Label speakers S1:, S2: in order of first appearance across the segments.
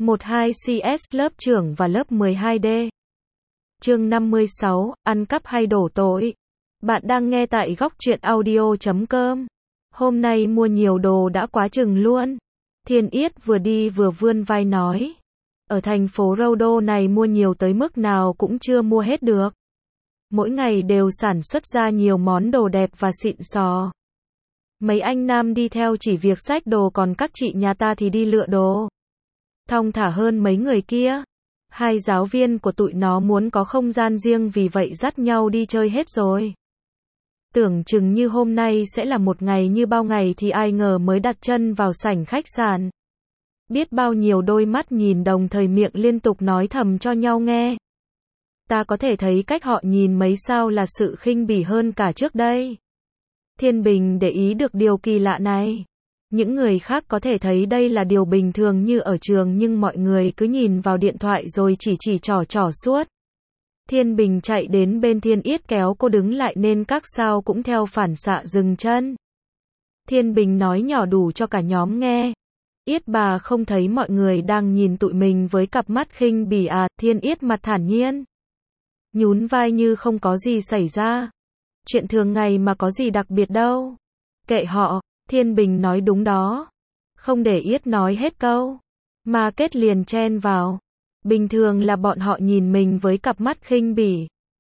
S1: 12CS lớp trưởng và lớp 12D. Chương 56, ăn cắp hay đổ tội. Bạn đang nghe tại góc truyện audio.com. Hôm nay mua nhiều đồ đã quá chừng luôn. Thiên Yết vừa đi vừa vươn vai nói. Ở thành phố Rhodo này mua nhiều tới mức nào cũng chưa mua hết được. Mỗi ngày đều sản xuất ra nhiều món đồ đẹp và xịn sò. Mấy anh nam đi theo chỉ việc xách đồ, còn các chị nhà ta thì đi lựa đồ. Thong thả hơn mấy người kia. Hai giáo viên của tụi nó muốn có không gian riêng, vì vậy dắt nhau đi chơi hết rồi. Tưởng chừng như hôm nay sẽ là một ngày như bao ngày, thì ai ngờ mới đặt chân vào sảnh khách sạn. Biết bao nhiêu đôi mắt nhìn đồng thời miệng liên tục nói thầm cho nhau nghe. Ta có thể thấy cách họ nhìn mấy sao là sự khinh bỉ hơn cả trước đây. Thiên Bình để ý được điều kỳ lạ này. Những người khác có thể thấy đây là điều bình thường như ở trường, nhưng mọi người cứ nhìn vào điện thoại rồi chỉ trỏ suốt. Thiên Bình chạy đến bên Thiên Yết kéo cô đứng lại nên các sao cũng theo phản xạ dừng chân. Thiên Bình nói nhỏ đủ cho cả nhóm nghe. Yết bà không thấy mọi người đang nhìn tụi mình với cặp mắt khinh bỉ à? Thiên Yết mặt thản nhiên, nhún vai như không có gì xảy ra. Chuyện thường ngày mà có gì đặc biệt đâu. Kệ họ. Thiên Bình nói đúng đó. Không để Yết nói hết câu, mà Kết liền chen vào. Bình thường là bọn họ nhìn mình với cặp mắt khinh bỉ.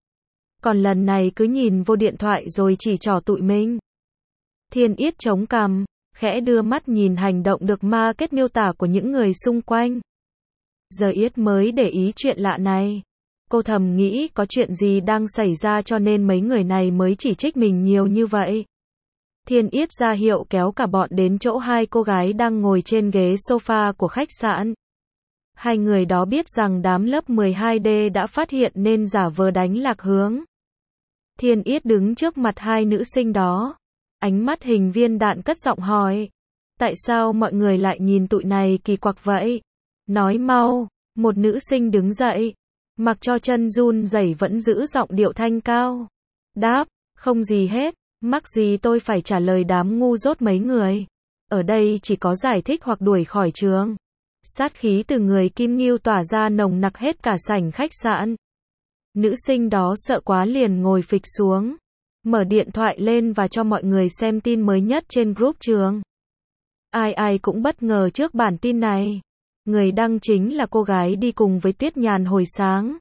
S1: Còn lần này cứ nhìn vô điện thoại rồi chỉ trỏ tụi mình. Thiên Yết chống cằm, khẽ đưa mắt nhìn hành động được ma Kết miêu tả của những người xung quanh. Giờ Yết mới để ý chuyện lạ này. Cô thầm nghĩ có chuyện gì đang xảy ra cho nên mấy người này mới chỉ trích mình nhiều như vậy. Thiên Yết ra hiệu kéo cả bọn đến chỗ hai cô gái đang ngồi trên ghế sofa của khách sạn. Hai người đó biết rằng đám lớp 12D đã phát hiện nên giả vờ đánh lạc hướng. Thiên Yết đứng trước mặt hai nữ sinh đó. Ánh mắt hình viên đạn cất giọng hỏi. Tại sao mọi người lại nhìn tụi này kỳ quặc vậy? Nói mau. Một nữ sinh đứng dậy. Mặc cho chân run rẩy vẫn giữ giọng điệu thanh cao. Đáp, không gì hết. Mắc gì tôi phải trả lời đám ngu dốt mấy người. Ở đây chỉ có giải thích hoặc đuổi khỏi trường. Sát khí từ người Kim Ngưu tỏa ra nồng nặc hết cả sảnh khách sạn. Nữ sinh đó sợ quá liền ngồi phịch xuống. Mở điện thoại lên và cho mọi người xem tin mới nhất trên group trường. Ai cũng bất ngờ trước bản tin này. Người đăng chính là cô gái đi cùng với Tuyết Nhàn hồi sáng.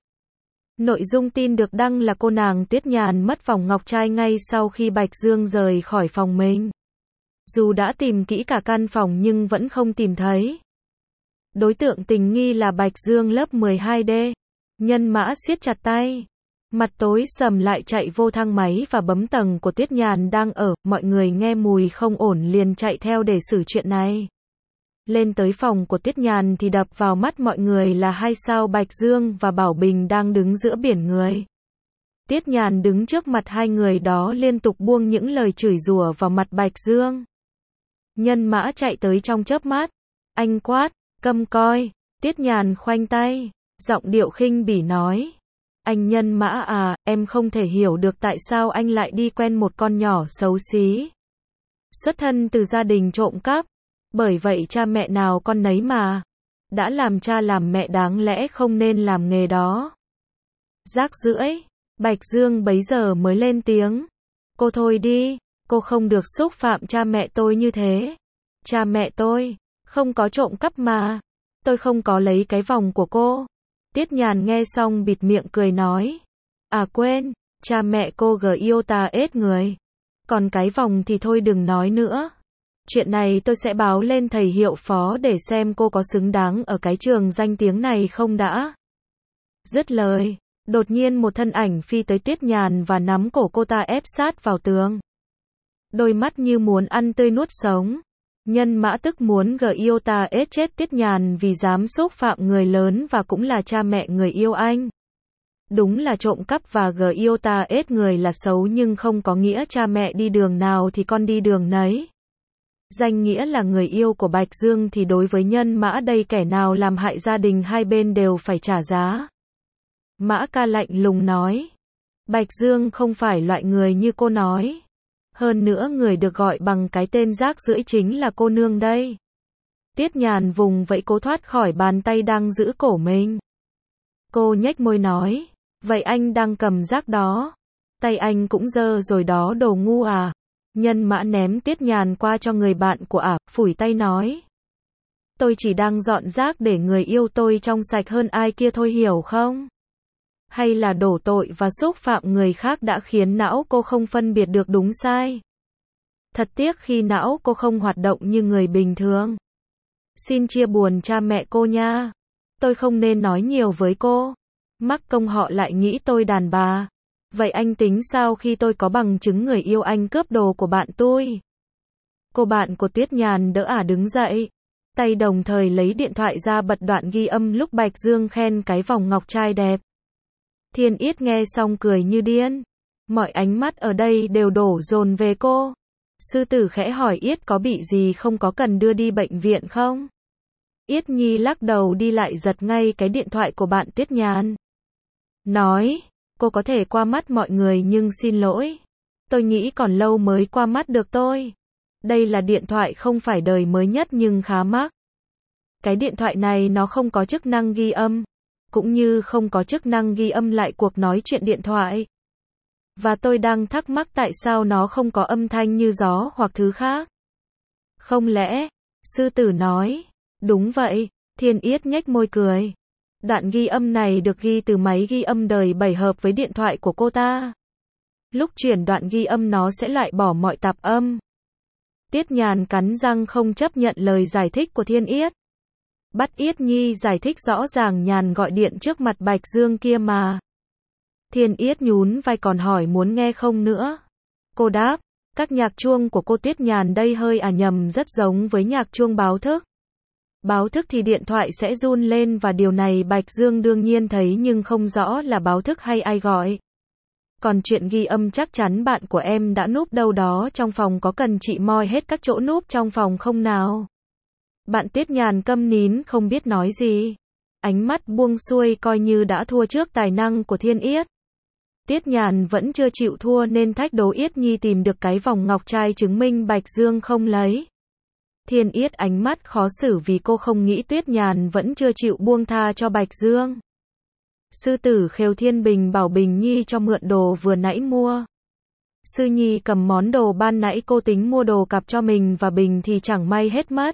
S1: Nội dung tin được đăng là cô nàng Tuyết Nhàn mất vòng ngọc trai ngay sau khi Bạch Dương rời khỏi phòng mình. Dù đã tìm kỹ cả căn phòng nhưng vẫn không tìm thấy. Đối tượng tình nghi là Bạch Dương lớp 12D. Nhân Mã siết chặt tay. Mặt tối sầm lại chạy vô thang máy và bấm tầng của Tuyết Nhàn đang ở. Mọi người nghe mùi không ổn liền chạy theo để xử chuyện này. Lên tới phòng của Tuyết Nhàn thì đập vào mắt mọi người là hai sao Bạch Dương và Bảo Bình đang đứng giữa biển người. Tuyết Nhàn đứng trước mặt hai người đó liên tục buông những lời chửi rủa vào mặt Bạch Dương. Nhân Mã chạy tới trong chớp mắt. Anh quát, câm coi. Tuyết Nhàn khoanh tay, giọng điệu khinh bỉ nói. Anh Nhân Mã à, em không thể hiểu được tại sao anh lại đi quen một con nhỏ xấu xí. Xuất thân từ gia đình trộm cắp. Bởi vậy cha mẹ nào con nấy mà. Đã làm cha làm mẹ đáng lẽ không nên làm nghề đó. Rác rưởi. Bạch Dương bấy giờ mới lên tiếng. Cô thôi đi, cô không được xúc phạm cha mẹ tôi như thế. Cha mẹ tôi không có trộm cắp mà. Tôi không có lấy cái vòng của cô. Tuyết Nhàn nghe xong bịt miệng cười nói. À quên, cha mẹ cô yêu ta ết người. Còn cái vòng thì thôi đừng nói nữa. Chuyện này tôi sẽ báo lên thầy hiệu phó để xem cô có xứng đáng ở cái trường danh tiếng này không đã. Dứt lời, đột nhiên một thân ảnh phi tới Tuyết Nhàn và nắm cổ cô ta ép sát vào tường. Đôi mắt như muốn ăn tươi nuốt sống. Nhân Mã tức muốn yêu ta ết chết Tuyết Nhàn vì dám xúc phạm người lớn và cũng là cha mẹ người yêu anh. Đúng là trộm cắp và yêu ta ết người là xấu, nhưng không có nghĩa cha mẹ đi đường nào thì con đi đường nấy. Danh nghĩa là người yêu của Bạch Dương thì đối với Nhân Mã đây, kẻ nào làm hại gia đình hai bên đều phải trả giá. Mã ca lạnh lùng nói. Bạch Dương không phải loại người như cô nói. Hơn nữa người được gọi bằng cái tên rác rưởi chính là cô nương đây. Tiết Nhàn vùng vẫy cố thoát khỏi bàn tay đang giữ cổ mình. Cô nhếch môi nói, vậy anh đang cầm rác đó. Tay anh cũng dơ rồi đó đồ ngu à. Nhân Mã ném Tiết Nhàn qua cho người bạn của ả, phủi tay nói. Tôi chỉ đang dọn rác để người yêu tôi trong sạch hơn ai kia thôi hiểu không? Hay là đổ tội và xúc phạm người khác đã khiến não cô không phân biệt được đúng sai. Thật tiếc khi não cô không hoạt động như người bình thường. Xin chia buồn cha mẹ cô nha. Tôi không nên nói nhiều với cô. Mắc công họ lại nghĩ tôi đàn bà. Vậy anh tính sao khi tôi có bằng chứng người yêu anh cướp đồ của bạn tôi? Cô bạn của Tiết Nhàn đỡ ả đứng dậy. Tay đồng thời lấy điện thoại ra bật đoạn ghi âm lúc Bạch Dương khen cái vòng ngọc trai đẹp. Thiên Yết nghe xong cười như điên. Mọi ánh mắt ở đây đều đổ dồn về cô. Sư tử khẽ hỏi Yết có bị gì không, có cần đưa đi bệnh viện không? Yết Nhi lắc đầu đi lại giật ngay cái điện thoại của bạn Tiết Nhàn. Nói, cô có thể qua mắt mọi người nhưng xin lỗi. Tôi nghĩ còn lâu mới qua mắt được tôi. Đây là điện thoại không phải đời mới nhất nhưng khá mắc. Cái điện thoại này nó không có chức năng ghi âm. Cũng như không có chức năng ghi âm lại cuộc nói chuyện điện thoại. Và tôi đang thắc mắc tại sao nó không có âm thanh như gió hoặc thứ khác. Không lẽ, sư tử nói, đúng vậy, Thiên Yết nhếch môi cười. Đoạn ghi âm này được ghi từ máy ghi âm đời 7 hợp với điện thoại của cô ta. Lúc chuyển đoạn ghi âm nó sẽ loại bỏ mọi tạp âm. Tiết Nhàn cắn răng không chấp nhận lời giải thích của Thiên Yết. Bắt Yết Nhi giải thích rõ ràng Nhàn gọi điện trước mặt Bạch Dương kia mà. Thiên Yết nhún vai còn hỏi muốn nghe không nữa. Cô đáp, các nhạc chuông của cô Tiết Nhàn đây hơi nhầm rất giống với nhạc chuông báo thức. Báo thức thì điện thoại sẽ run lên và điều này Bạch Dương đương nhiên thấy nhưng không rõ là báo thức hay ai gọi. Còn chuyện ghi âm chắc chắn bạn của em đã núp đâu đó trong phòng, có cần chị moi hết các chỗ núp trong phòng không nào? Bạn Tiết Nhàn câm nín không biết nói gì. Ánh mắt buông xuôi coi như đã thua trước tài năng của Thiên Yết. Tiết Nhàn vẫn chưa chịu thua nên thách đố Yết Nhi tìm được cái vòng ngọc trai chứng minh Bạch Dương không lấy. Thiên Yết ánh mắt khó xử vì cô không nghĩ Tiết Nhàn vẫn chưa chịu buông tha cho Bạch Dương. Sư tử khều Thiên Bình bảo Bình Nhi cho mượn đồ vừa nãy mua. Sư Nhi cầm món đồ ban nãy cô tính mua đồ cặp cho mình và Bình thì chẳng may hết mất.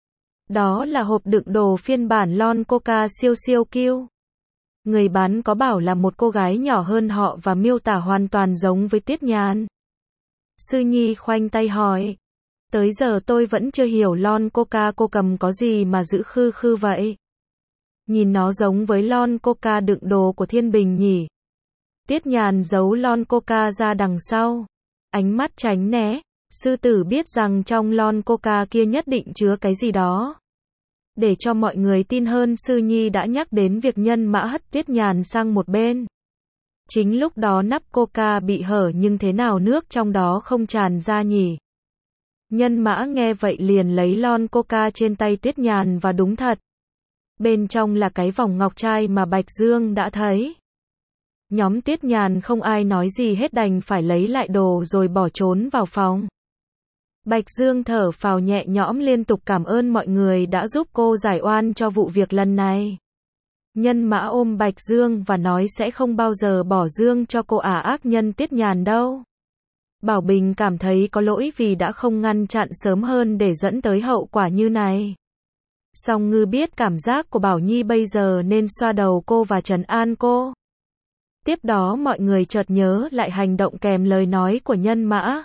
S1: Đó là hộp đựng đồ phiên bản lon Coca siêu siêu cute. Người bán có bảo là một cô gái nhỏ hơn họ và miêu tả hoàn toàn giống với Tiết Nhàn. Sư Nhi khoanh tay hỏi. Tới giờ tôi vẫn chưa hiểu lon Coca cô cầm có gì mà giữ khư khư vậy. Nhìn nó giống với lon Coca đựng đồ của Thiên Bình nhỉ. Tiết Nhàn giấu lon Coca ra đằng sau. Ánh mắt tránh né. Sư tử biết rằng trong lon Coca kia nhất định chứa cái gì đó. Để cho mọi người tin hơn, Sư Nhi đã nhắc đến việc Nhân Mã hất Tiết Nhàn sang một bên. Chính lúc đó nắp Coca bị hở nhưng thế nào nước trong đó không tràn ra nhỉ? Nhân Mã nghe vậy liền lấy lon Coca trên tay Tiết Nhàn và đúng thật. Bên trong là cái vòng ngọc trai mà Bạch Dương đã thấy. Nhóm Tiết Nhàn không ai nói gì hết đành phải lấy lại đồ rồi bỏ trốn vào phòng. Bạch Dương thở phào nhẹ nhõm liên tục cảm ơn mọi người đã giúp cô giải oan cho vụ việc lần này. Nhân Mã ôm Bạch Dương và nói sẽ không bao giờ bỏ Dương cho cô ác nhân Tiết Nhàn đâu. Bảo Bình cảm thấy có lỗi vì đã không ngăn chặn sớm hơn để dẫn tới hậu quả như này. Song Ngư biết cảm giác của Bảo Nhi bây giờ nên xoa đầu cô và trấn an cô. Tiếp đó mọi người chợt nhớ lại hành động kèm lời nói của Nhân Mã.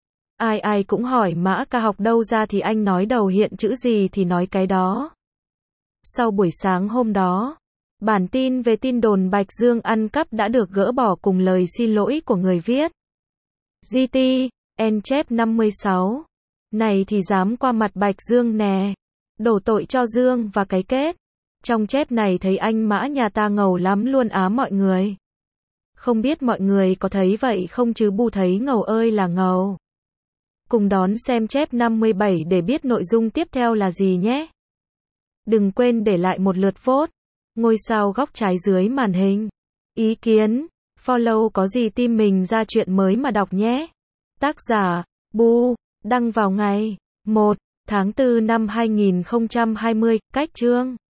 S1: Ai cũng hỏi Mã ca học đâu ra thì anh nói đầu hiện chữ gì thì nói cái đó. Sau buổi sáng hôm đó, bản tin về tin đồn Bạch Dương ăn cắp đã được gỡ bỏ cùng lời xin lỗi của người viết. GT, chép 56. Này thì dám qua mặt Bạch Dương nè. Đổ tội cho Dương và cái kết. Trong chép này thấy anh Mã nhà ta ngầu lắm luôn á mọi người. Không biết mọi người có thấy vậy không chứ Bu thấy ngầu ơi là ngầu. Cùng đón xem chép 57 để biết nội dung tiếp theo là gì nhé. Đừng quên để lại một lượt vote. Ngôi sao góc trái dưới màn hình. Ý kiến, follow có gì tim mình ra chuyện mới mà đọc nhé. Tác giả, Bu, đăng vào ngày 1 Tháng 4 năm 2020, cách chương